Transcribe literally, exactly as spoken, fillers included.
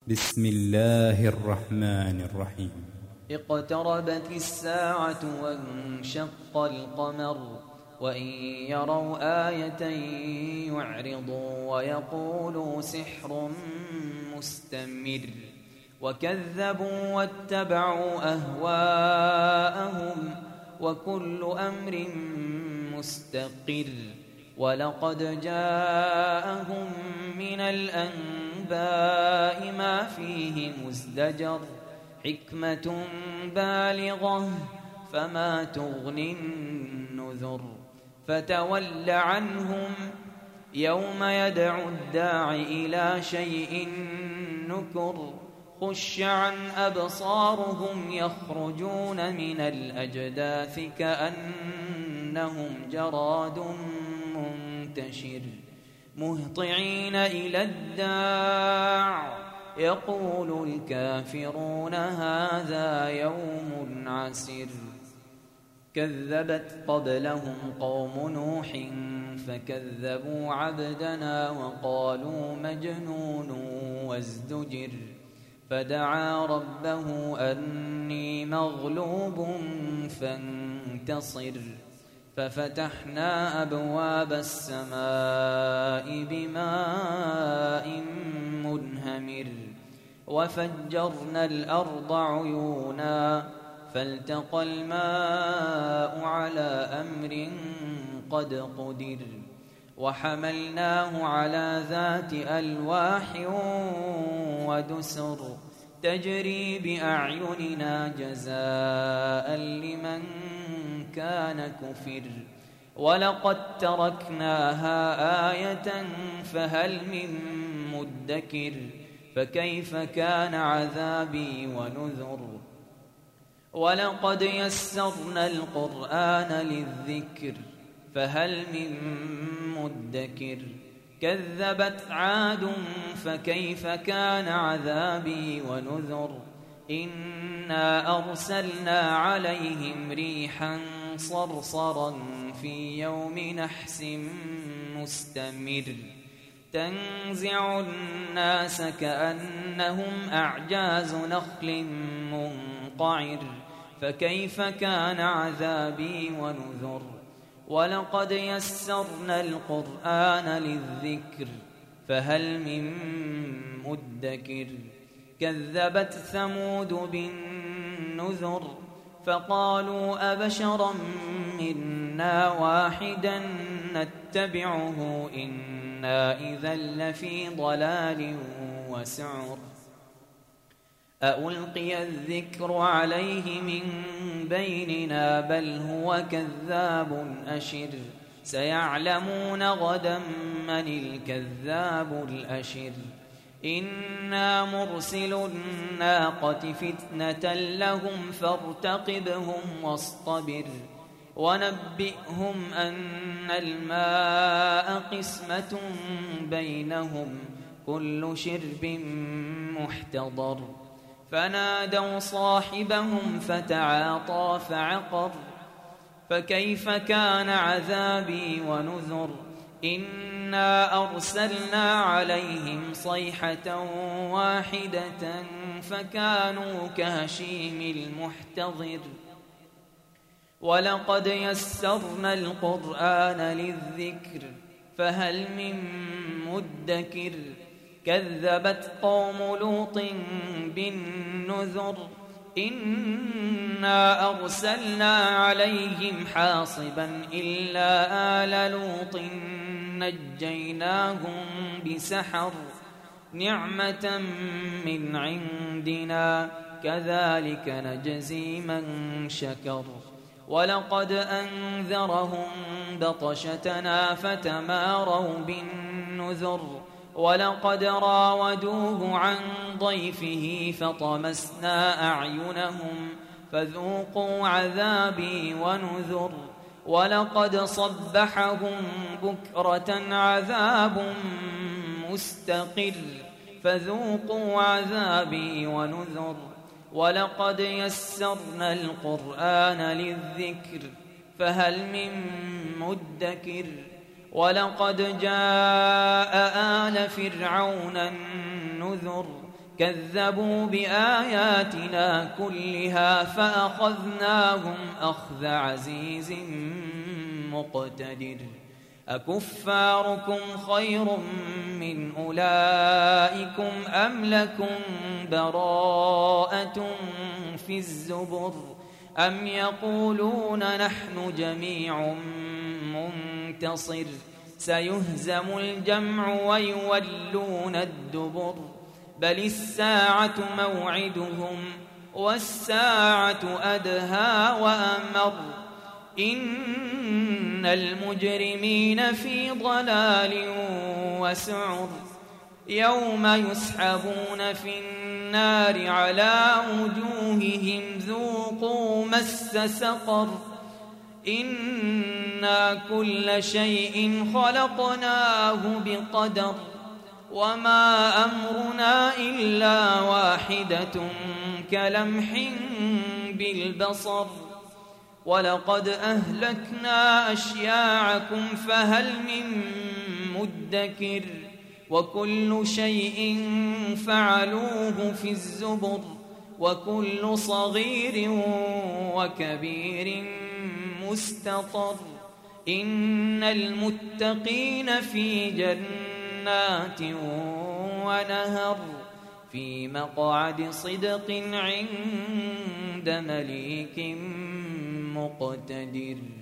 بسم الله الرحمن الرحيم. اقتربت الساعة وانشق القمر وإن يروا آية يعرضوا ويقولوا سحر مستمر وكذبوا واتبعوا أهواءهم وكل أمر مستقر ولقد جاءهم من الأنباء ما فيه مزدجر حكمة بالغة فما تغني النذر فتول عنهم يوم يدعو الداع إلى شيء نكر خش عن أبصارهم يخرجون من الأجداث كأنهم جراد منتشر مهطعين إلى الداع يقول الكافرون هذا يوم عسر كذبت قبلهم قوم نوح فكذبوا عبدنا وقالوا مجنون وازدجر فدعا ربه أني مغلوب فانتصر ففتحنا أبواب السماء بماء منهمر وفجرنا الأرض عيونا فالتقى الماء على أمر قد قدر وحملناه على ذات ألواح ودسر تجري بأعيننا جزاء لمن كان كفر ولقد تركناها آية فهل من مدكر فكيف كان عذابي ونذر ولقد يسرنا القرآن للذكر فهل من مدكر كذبت عاد فكيف كان عذابي ونذر إنا أرسلنا عليهم ريحا صرصرا في يوم نحس مستمر تنزع الناس كأنهم أعجاز نخل منقعر فكيف كان عذابي ونذر ولقد يسرنا القرآن للذكر فهل من مدكر كذبت ثمود بالنذر فقالوا أبشرا منا واحدا نتبعه إنا إذا لفي ضلال وسعر أألقي الذكر عليه من بيننا بل هو كذاب أشر سيعلمون غدا من الكذاب الأشر إنا مرسل الناقة فتنة لهم فارتقبهم واصطبر ونبئهم أن الماء قسمة بينهم كل شرب محتضر فنادوا صاحبهم فتعاطى فعقر فكيف كان عذابي ونذر إنا أرسلنا عليهم صيحة واحدة فكانوا كهشيم المحتضر ولقد يسرنا القرآن للذكر فهل من مدكر كذبت قوم لوط بالنذر إنا أرسلنا عليهم حاصبا إلا آل لوط نجيناهم بسحر نعمة من عندنا كذلك نجزي من شكر ولقد أنذرهم بطشتنا فتماروا بالنذر ولقد راودوه عن ضيفه فطمسنا أعينهم فذوقوا عذابي ونذر ولقد صبحهم بكرة عذاب مستقر فذوقوا عذابي ونذر ولقد يسرنا القرآن للذكر فهل من مدكر ولقد جاء آل فرعون النذر كذبوا بآياتنا كلها فأخذناهم أخذ عزيز مقتدر أكفاركم خير من أولئكم أم لكم براءة في الزبر أم يقولون نحن جميع منتصر سيهزم الجمع ويولون الدبر بل الساعة موعدهم والساعة أدهى وأمر إن المجرمين في ضلال وسعر يوم يسحبون في النار على وجوههم ذوقوا مس سقر إنا كل شيء خلقناه بقدر وما أمرنا إلا واحدة كلمح بالبصر ولقد أهلكنا أشياعكم فهل من مدكر وكل شيء فعلوه في الزبر وكل صغير وكبير مستطر إن المتقين في جنات ونهر في مقعد صدق عند مليك مقتدر.